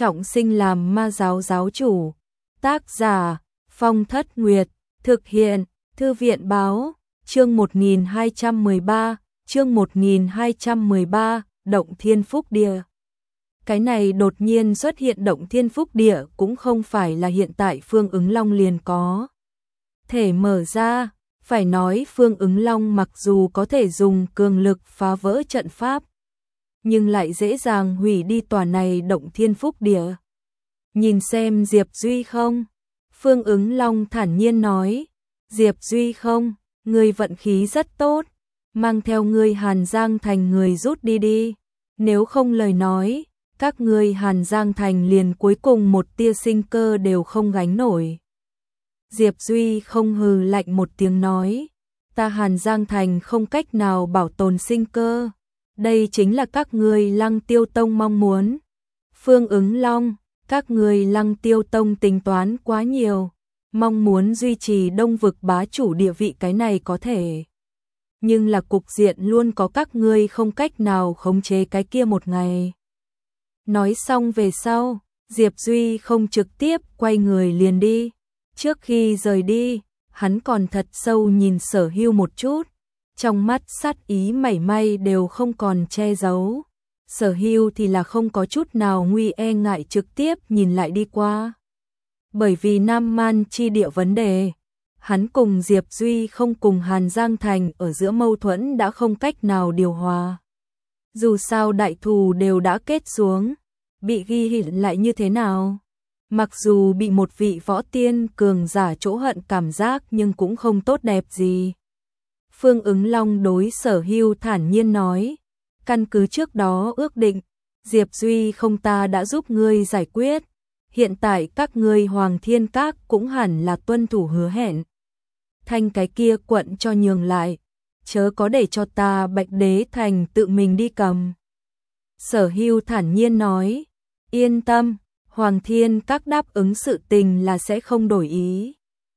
trọng sinh làm ma giáo giáo chủ. Tác giả Phong Thất Nguyệt, thực hiện Thư viện báo, chương 1213, Động Thiên Phúc Địa. Cái này đột nhiên xuất hiện Động Thiên Phúc Địa cũng không phải là hiện tại Phương Ứng Long liền có thể mở ra, phải nói Phương Ứng Long mặc dù có thể dùng cường lực phá vỡ trận pháp, nhưng lại dễ dàng hủy đi tòa này Động Thiên Phúc Địa. Nhìn xem Diệp Duy không? Phương Ứng Long thản nhiên nói, Diệp Duy không, ngươi vận khí rất tốt, mang theo ngươi Hàn Giang Thành người rút đi đi, nếu không lời nói, các ngươi Hàn Giang Thành liền cuối cùng một tia sinh cơ đều không gánh nổi. Diệp Duy không hừ lạnh một tiếng nói, ta Hàn Giang Thành không cách nào bảo tồn sinh cơ, đây chính là các ngươi Lăng Tiêu Tông mong muốn. Phương Ứng Long, các ngươi Lăng Tiêu Tông tính toán quá nhiều, mong muốn duy trì Đông vực bá chủ địa vị cái này có thể, nhưng là cục diện luôn có các ngươi không cách nào khống chế cái kia một ngày. Nói xong về sau, Diệp Duy không trực tiếp quay người liền đi. Trước khi rời đi, hắn còn thật sâu nhìn Sở Hưu một chút, trong mắt sát ý mảy may đều không còn che giấu. Sở Hưu thì là không có chút nào nguy e ngại trực tiếp nhìn lại đi qua. Bởi vì Nam Man chi địa vấn đề, hắn cùng Diệp Duy không cùng Hàn Giang Thành ở giữa mâu thuẫn đã không cách nào điều hòa. Dù sao đại thù đều đã kết xuống, bị ghi hiện lại như thế nào? Mặc dù bị một vị võ tiên cường giả chỗ hận cảm giác nhưng cũng không tốt đẹp gì. Phương Ứng Long đối Sở Hưu thản nhiên nói, căn cứ trước đó ước định, Diệp Duy không ta đã giúp ngươi giải quyết, hiện tại các ngươi Hoàng Thiên Các cũng hẳn là tuân thủ hứa hẹn. Thanh cái kia quận cho nhường lại, chớ có để cho ta Bạch Đế Thành tự mình đi cầm. Sở Hưu thản nhiên nói, yên tâm, Hoàng Thiên Các đáp ứng sự tình là sẽ không đổi ý.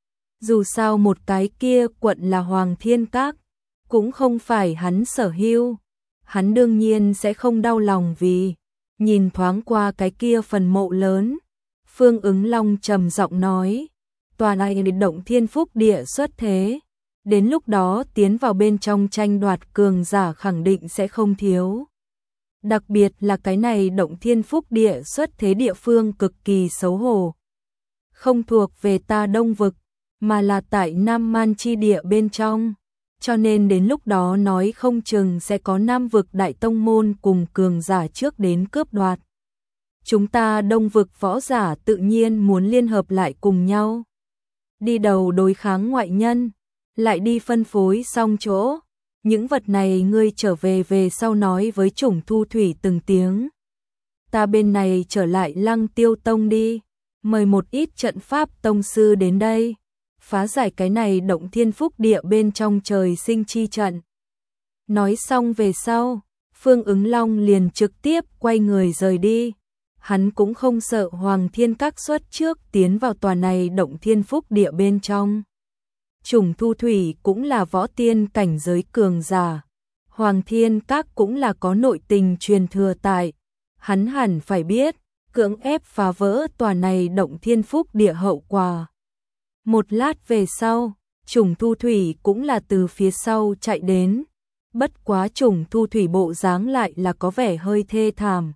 Dù sao một cái kia quận là Hoàng Thiên Các, cũng không phải hắn Sở Hưu, hắn đương nhiên sẽ không đau lòng vì nhìn thoáng qua cái kia phần mộ lớn. Phương Ứng Long trầm giọng nói, tòa này Động Thiên Phúc Địa xuất thế, đến lúc đó tiến vào bên trong tranh đoạt cường giả khẳng định sẽ không thiếu. Đặc biệt là cái này Động Thiên Phúc Địa xuất thế địa phương cực kỳ xấu hổ. Không thuộc về ta Đông vực, mà là tại Nam Man chi địa bên trong. Cho nên đến lúc đó nói không chừng sẽ có Nam vực đại tông môn cùng cường giả trước đến cướp đoạt. Chúng ta Đông vực võ giả tự nhiên muốn liên hợp lại cùng nhau. Đi đầu đối kháng ngoại nhân, lại đi phân phối xong chỗ. Những vật này ngươi trở về sau nói với Chủng Thu Thủy từng tiếng. Ta bên này trở lại Lăng Tiêu Tông đi, mời một ít trận pháp tông sư đến đây, phá giải cái này Động Thiên Phúc Địa bên trong trời sinh chi trận. Nói xong về sau, Phương Ứng Long liền trực tiếp quay người rời đi. Hắn cũng không sợ Hoàng Thiên Các xuất trước tiến vào tòa này Động Thiên Phúc Địa bên trong. Chủng Thu Thủy cũng là võ tiên cảnh giới cường giả. Hoàng Thiên Các cũng là có nội tình truyền thừa tại. Hắn hẳn phải biết, cưỡng ép phá vỡ tòa này Động Thiên Phúc Địa hậu quả. Một lát về sau, Chủng Thu Thủy cũng là từ phía sau chạy đến. Bất quá Chủng Thu Thủy bộ dáng lại là có vẻ hơi thê thảm.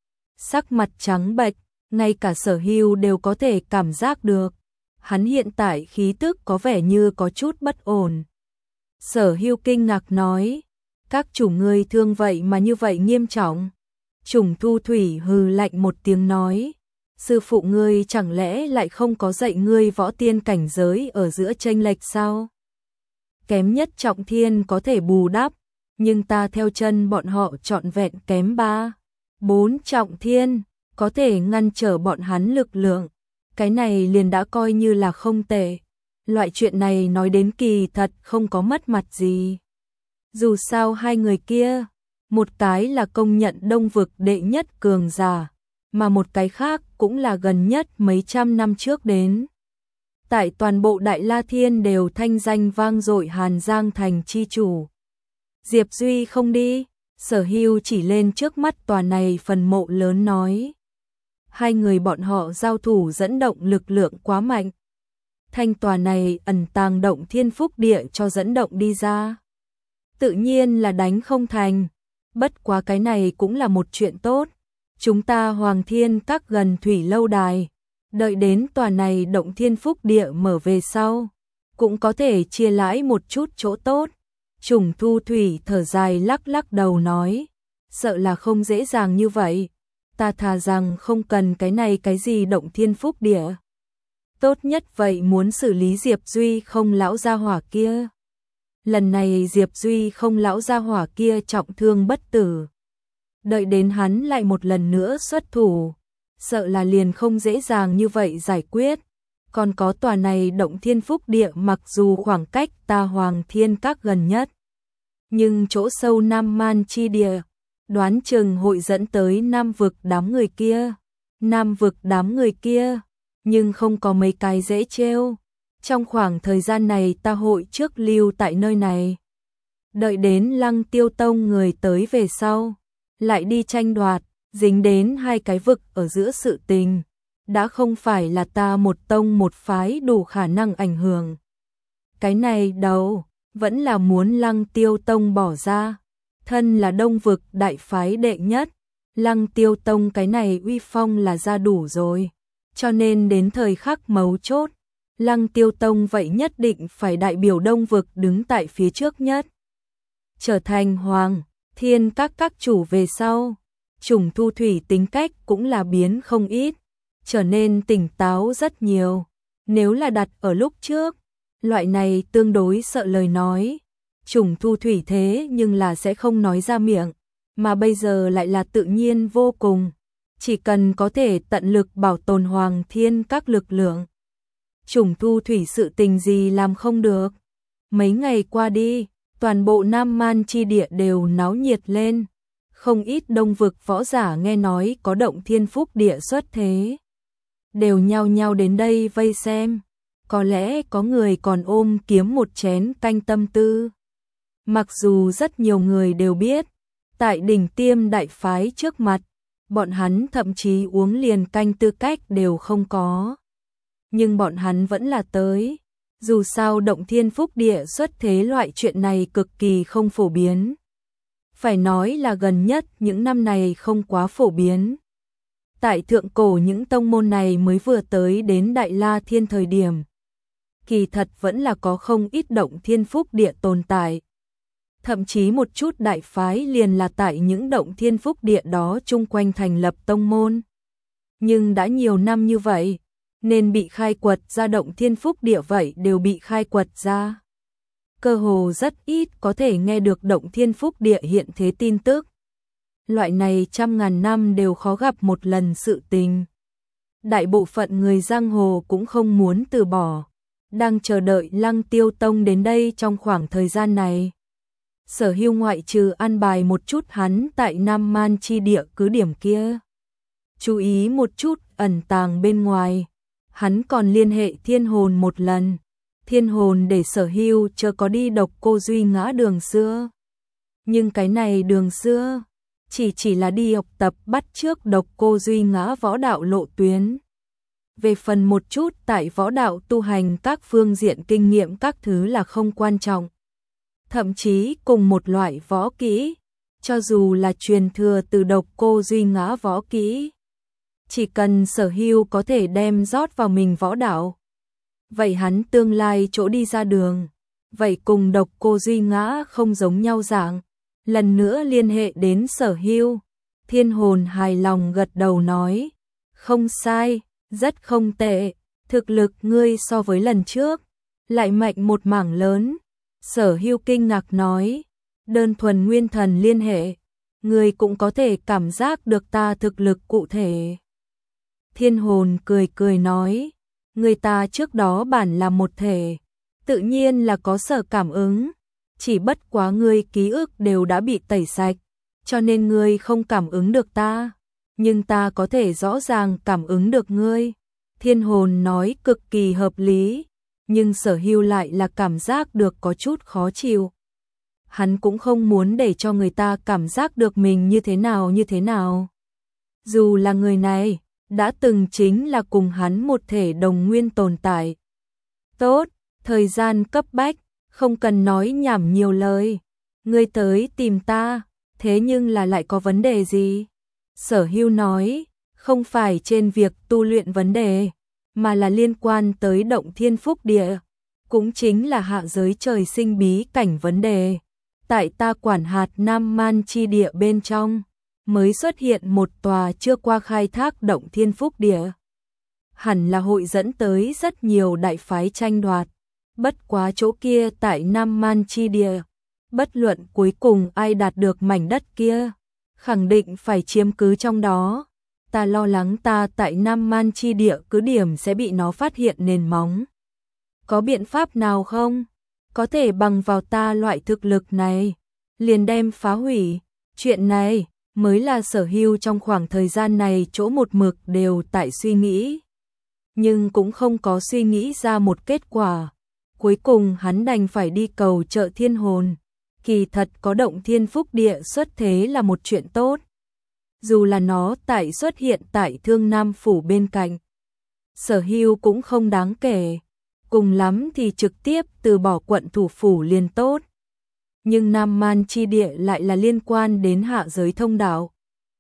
Sắc mặt trắng bệch, ngay cả Sở Hưu đều có thể cảm giác được. Hắn hiện tại khí tức có vẻ như có chút bất ổn. Sở Hưu kinh ngạc nói, các chủ ngươi thương vậy mà như vậy nghiêm trọng. Chủng Thu Thủy hừ lạnh một tiếng nói, sư phụ ngươi chẳng lẽ lại không có dạy ngươi võ tiên cảnh giới ở giữa chênh lệch sao? Kém nhất trọng thiên có thể bù đắp, nhưng ta theo chân bọn họ trọn vẹn kém 3, 4 trọng thiên, có thể ngăn trở bọn hắn lực lượng. Cái này liền đã coi như là không tệ. Loại chuyện này nói đến kỳ thật không có mất mặt gì. Dù sao hai người kia, một cái là công nhận Đông vực đệ nhất cường giả, mà một cái khác cũng là gần nhất mấy trăm năm trước đến. Tại toàn bộ Đại La Thiên đều thanh danh vang dội Hàn Giang Thành chi chủ. Diệp Duy không đi, Sở Hưu chỉ lên trước mắt tòa này phần mộ lớn nói. hai người bọn họ giao thủ dẫn động lực lượng quá mạnh. Thanh tòa này ẩn tàng động thiên phúc địa cho dẫn động đi ra. Tự nhiên là đánh không thành. Bất quá cái này cũng là một chuyện tốt. Chúng ta Hoàng Thiên Các gần thủy lâu đài. Đợi đến tòa này động thiên phúc địa mở về sau. Cũng có thể chia lãi một chút chỗ tốt. Trùng Thu Thủy thở dài lắc lắc đầu nói. Sợ là không dễ dàng như vậy. Ta thà rằng không cần cái này cái gì động thiên phúc địa. Tốt nhất vậy muốn xử lý Diệp Duy không lão gia hỏa kia. Lần này Diệp Duy không lão gia hỏa kia trọng thương bất tử. Đợi đến hắn lại một lần nữa xuất thủ. Sợ là liền không dễ dàng như vậy giải quyết. Còn có tòa này động thiên phúc địa mặc dù khoảng cách ta Hoàng Thiên Các gần nhất. Nhưng chỗ sâu Nam Man chi địa. Đoán chừng hội dẫn tới Nam vực đám người kia. Nam vực đám người kia. Nhưng không có mấy cái dễ trêu. Trong khoảng thời gian này ta hội trước lưu tại nơi này. Đợi đến Lăng Tiêu Tông người tới về sau. Lại đi tranh đoạt. Dính đến hai cái vực ở giữa sự tình. Đã không phải là ta một tông một phái đủ khả năng ảnh hưởng. Cái này đâu. Vẫn là muốn Lăng Tiêu Tông bỏ ra. Thân là đông vực đại phái đệ nhất. Lăng Tiêu Tông cái này uy phong là ra đủ rồi. Cho nên đến thời khắc mấu chốt. Lăng Tiêu Tông vậy nhất định phải đại biểu đông vực đứng tại phía trước nhất. Trở thành Hoàng Thiên các chủ về sau. Trùng Thu Thủy tính cách cũng là biến không ít. Trở nên tỉnh táo rất nhiều. Nếu là đặt ở lúc trước. Loại này tương đối sợ lời nói. Trùng Thu Thủy thế nhưng là sẽ không nói ra miệng. Mà bây giờ lại là tự nhiên vô cùng. Chỉ cần có thể tận lực bảo tồn Hoàng Thiên các lực lượng. Trùng Thu Thủy sự tình gì làm không được. Mấy ngày qua đi, toàn bộ Nam Man chi địa đều náo nhiệt lên. Không ít đông vực võ giả nghe nói có động thiên phúc địa xuất thế. Đều nhao nhao đến đây vây xem. Có lẽ có người còn ôm kiếm một chén canh tâm tư. Mặc dù rất nhiều người đều biết, tại đỉnh tiêm đại phái trước mặt, bọn hắn thậm chí uống liền canh tư cách đều không có. Nhưng bọn hắn vẫn là tới. Dù sao động thiên phúc địa xuất thế loại chuyện này cực kỳ không phổ biến. Phải nói là gần nhất những năm này không quá phổ biến. Tại thượng cổ những tông môn này mới vừa tới đến Đại La Thiên thời điểm. Kỳ thật vẫn là có không ít động thiên phúc địa tồn tại. Thậm chí một chút đại phái liền là tại những động thiên phúc địa đó chung quanh thành lập tông môn. Nhưng đã nhiều năm như vậy, nên bị khai quật ra động thiên phúc địa vậy đều bị khai quật ra. Cơ hồ rất ít có thể nghe được động thiên phúc địa hiện thế tin tức. Loại này trăm ngàn năm đều khó gặp một lần sự tình. Đại bộ phận người giang hồ cũng không muốn từ bỏ. Đang chờ đợi Lăng Tiêu Tông đến đây trong khoảng thời gian này. Sở Hưu ngoại trừ an bài một chút hắn tại Nam Man chi địa cứ điểm kia. Chú ý một chút ẩn tàng bên ngoài. Hắn còn liên hệ Thiên Hồn một lần. Thiên Hồn để Sở Hưu chờ có đi Độc Cô Duy Ngã đường xưa. Nhưng cái này đường xưa chỉ là đi học tập bắt chước Độc Cô Duy Ngã võ đạo lộ tuyến. Về phần một chút tại võ đạo tu hành các phương diện kinh nghiệm các thứ là không quan trọng. Thậm chí cùng một loại võ kỹ, cho dù là truyền thừa từ Độc Cô Duy Ngã võ kỹ. Chỉ cần Sở Hưu có thể đem rót vào mình võ đạo. Vậy hắn tương lai chỗ đi ra đường. Vậy cùng Độc Cô Duy Ngã không giống nhau dạng. Lần nữa liên hệ đến Sở Hưu. Thiên Hồn hài lòng gật đầu nói. Không sai, rất không tệ. Thực lực ngươi so với lần trước. Lại mạnh một mảng lớn. Sở Hưu kinh ngạc nói. Đơn thuần nguyên thần liên hệ. Ngươi cũng có thể cảm giác được ta thực lực cụ thể. Thiên Hồn cười cười nói. Người ta trước đó bản là một thể. Tự nhiên là có sở cảm ứng. Chỉ bất quá ngươi ký ức đều đã bị tẩy sạch. Cho nên ngươi không cảm ứng được ta. Nhưng ta có thể rõ ràng cảm ứng được ngươi. Thiên Hồn nói cực kỳ hợp lý. Nhưng Sở Hưu lại là cảm giác được có chút khó chịu. Hắn cũng không muốn để cho người ta cảm giác được mình như thế nào. Dù là người này, đã từng chính là cùng hắn một thể đồng nguyên tồn tại. Tốt, thời gian cấp bách, không cần nói nhảm nhiều lời. Ngươi tới tìm ta, thế nhưng là lại có vấn đề gì? Sở Hưu nói, không phải trên việc tu luyện vấn đề, mà là liên quan tới động thiên phúc địa, cũng chính là hạ giới trời sinh bí cảnh vấn đề. Tại ta quản hạt Nam Man chi địa bên trong, mới xuất hiện một tòa chưa qua khai thác động thiên phúc địa. Hẳn là hội dẫn tới rất nhiều đại phái tranh đoạt. Bất quá chỗ kia tại Nam Man chi địa, bất luận cuối cùng ai đạt được mảnh đất kia, khẳng định phải chiếm cứ trong đó. Ta lo lắng ta tại Nam Man chi địa cứ điểm sẽ bị nó phát hiện nền móng. Có biện pháp nào không? Có thể bằng vào ta loại thực lực này, liền đem phá hủy. Chuyện này mới là Sở Hưu trong khoảng thời gian này chỗ một mực đều tại suy nghĩ. Nhưng cũng không có suy nghĩ ra một kết quả. Cuối cùng hắn đành phải đi cầu trợ thiên hồn. Kỳ thật có động thiên phúc địa xuất thế là một chuyện tốt. Dù là nó tại xuất hiện tại Thương Nam Phủ bên cạnh, Sở Hưu cũng không đáng kể. Cùng lắm thì trực tiếp từ bỏ quận thủ phủ liền tốt. Nhưng Nam Man chi địa lại là liên quan đến hạ giới thông đạo.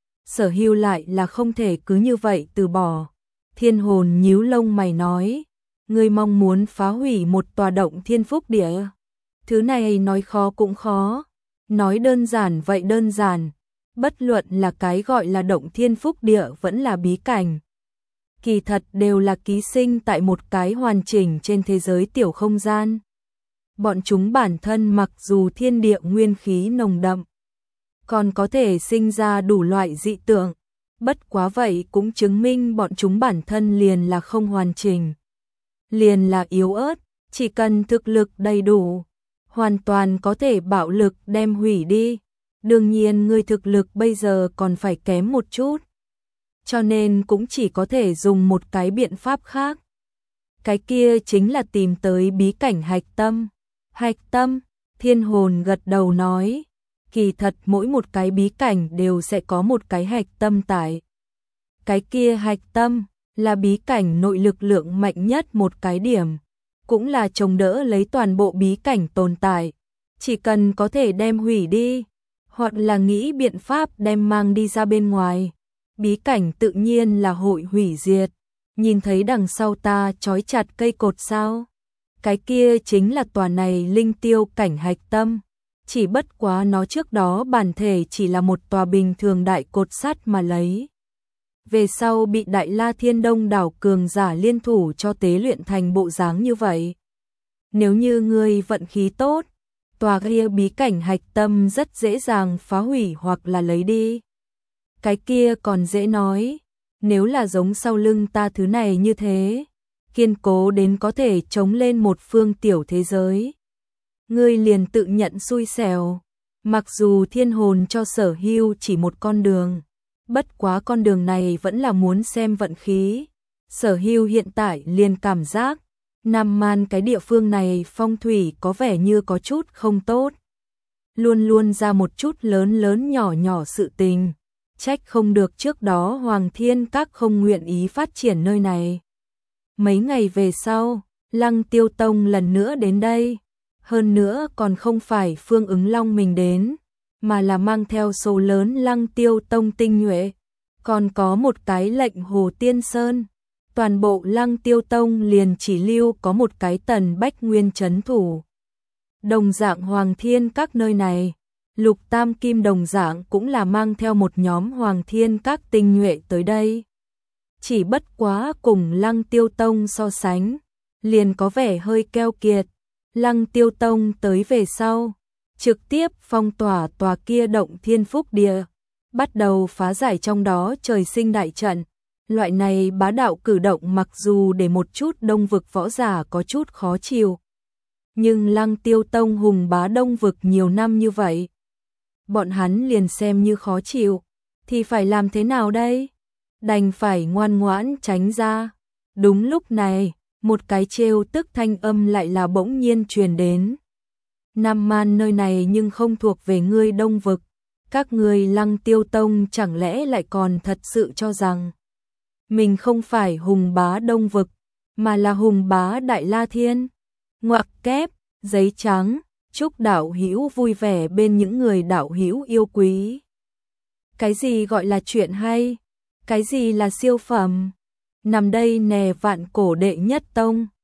Sở Hưu lại là không thể cứ như vậy từ bỏ. Thiên hồn nhíu lông mày nói, ngươi mong muốn phá hủy một tòa động thiên phúc địa. Thứ này nói khó cũng khó, nói đơn giản vậy đơn giản. Bất luận là cái gọi là động thiên phúc địa vẫn là bí cảnh, kỳ thật đều là ký sinh tại một cái hoàn chỉnh trên thế giới tiểu không gian. Bọn chúng bản thân mặc dù thiên địa nguyên khí nồng đậm, còn có thể sinh ra đủ loại dị tượng. Bất quá vậy cũng chứng minh bọn chúng bản thân liền là không hoàn chỉnh, liền là yếu ớt, chỉ cần thực lực đầy đủ, hoàn toàn có thể bạo lực đem hủy đi. Đương nhiên ngươi thực lực bây giờ còn phải kém một chút, cho nên cũng chỉ có thể dùng một cái biện pháp khác. Cái kia chính là tìm tới bí cảnh hạch tâm. Hạch tâm, thiên hồn gật đầu nói, kỳ thật mỗi một cái bí cảnh đều sẽ có một cái hạch tâm tại. Cái kia hạch tâm là bí cảnh nội lực lượng mạnh nhất một cái điểm, cũng là chống đỡ lấy toàn bộ bí cảnh tồn tại. Chỉ cần có thể đem hủy đi, hoặc là nghĩ biện pháp đem mang đi ra bên ngoài, bí cảnh tự nhiên là hội hủy diệt. Nhìn thấy đằng sau ta trói chặt cây cột sao? Cái kia chính là tòa này linh tiêu cảnh hạch tâm. Chỉ bất quá nó trước đó bản thể chỉ là một tòa bình thường đại cột sắt mà lấy. Về sau bị Đại La Thiên Đông đảo cường giả liên thủ cho tế luyện thành bộ dáng như vậy. Nếu như ngươi vận khí tốt, tòa kia bí cảnh hạch tâm rất dễ dàng phá hủy hoặc là lấy đi. Cái kia còn dễ nói, nếu là giống sau lưng ta thứ này như thế, kiên cố đến có thể chống lên một phương tiểu thế giới, ngươi liền tự nhận xui xẻo. Mặc dù thiên hồn cho Sở Hưu chỉ một con đường, bất quá con đường này vẫn là muốn xem vận khí. Sở Hưu hiện tại liền cảm giác Nam Man cái địa phương này phong thủy có vẻ như có chút không tốt, luôn luôn ra một chút lớn lớn nhỏ nhỏ sự tình, trách không được trước đó Hoàng Thiên Các không nguyện ý phát triển nơi này. Mấy ngày về sau, Lăng Tiêu Tông lần nữa đến đây, hơn nữa còn không phải Phương Ứng Long mình đến, mà là mang theo số lớn Lăng Tiêu Tông tinh nhuệ, còn có một cái lệnh Hồ Tiên Sơn. Toàn bộ Lăng Tiêu Tông liền chỉ lưu có một cái Tần Bách Nguyên trấn thủ. Đồng dạng Hoàng Thiên Các nơi này, Lục Tam Kim đồng dạng cũng là mang theo một nhóm Hoàng Thiên Các tinh nhuệ tới đây. Chỉ bất quá cùng Lăng Tiêu Tông so sánh, liền có vẻ hơi keo kiệt. Lăng Tiêu Tông tới về sau, trực tiếp phong tỏa tòa kia động thiên phúc địa, bắt đầu phá giải trong đó trời sinh đại trận. Loại này bá đạo cử động mặc dù để một chút đông vực võ giả có chút khó chịu, nhưng Lăng Tiêu Tông hùng bá đông vực nhiều năm như vậy, bọn hắn liền xem như khó chịu, thì phải làm thế nào đây? Đành phải ngoan ngoãn tránh ra. Đúng lúc này, một cái trêu tức thanh âm lại là bỗng nhiên truyền đến. Nam Man nơi này nhưng không thuộc về ngươi đông vực, các ngươi Lăng Tiêu Tông chẳng lẽ lại còn thật sự cho rằng mình không phải hùng bá Đông Vực, mà là hùng bá Đại La Thiên. Ngoặc kép, giấy trắng, chúc đạo hữu vui vẻ bên những người đạo hữu yêu quý. Cái gì gọi là chuyện hay? Cái gì là siêu phẩm? Nằm đây nè vạn cổ đệ nhất tông.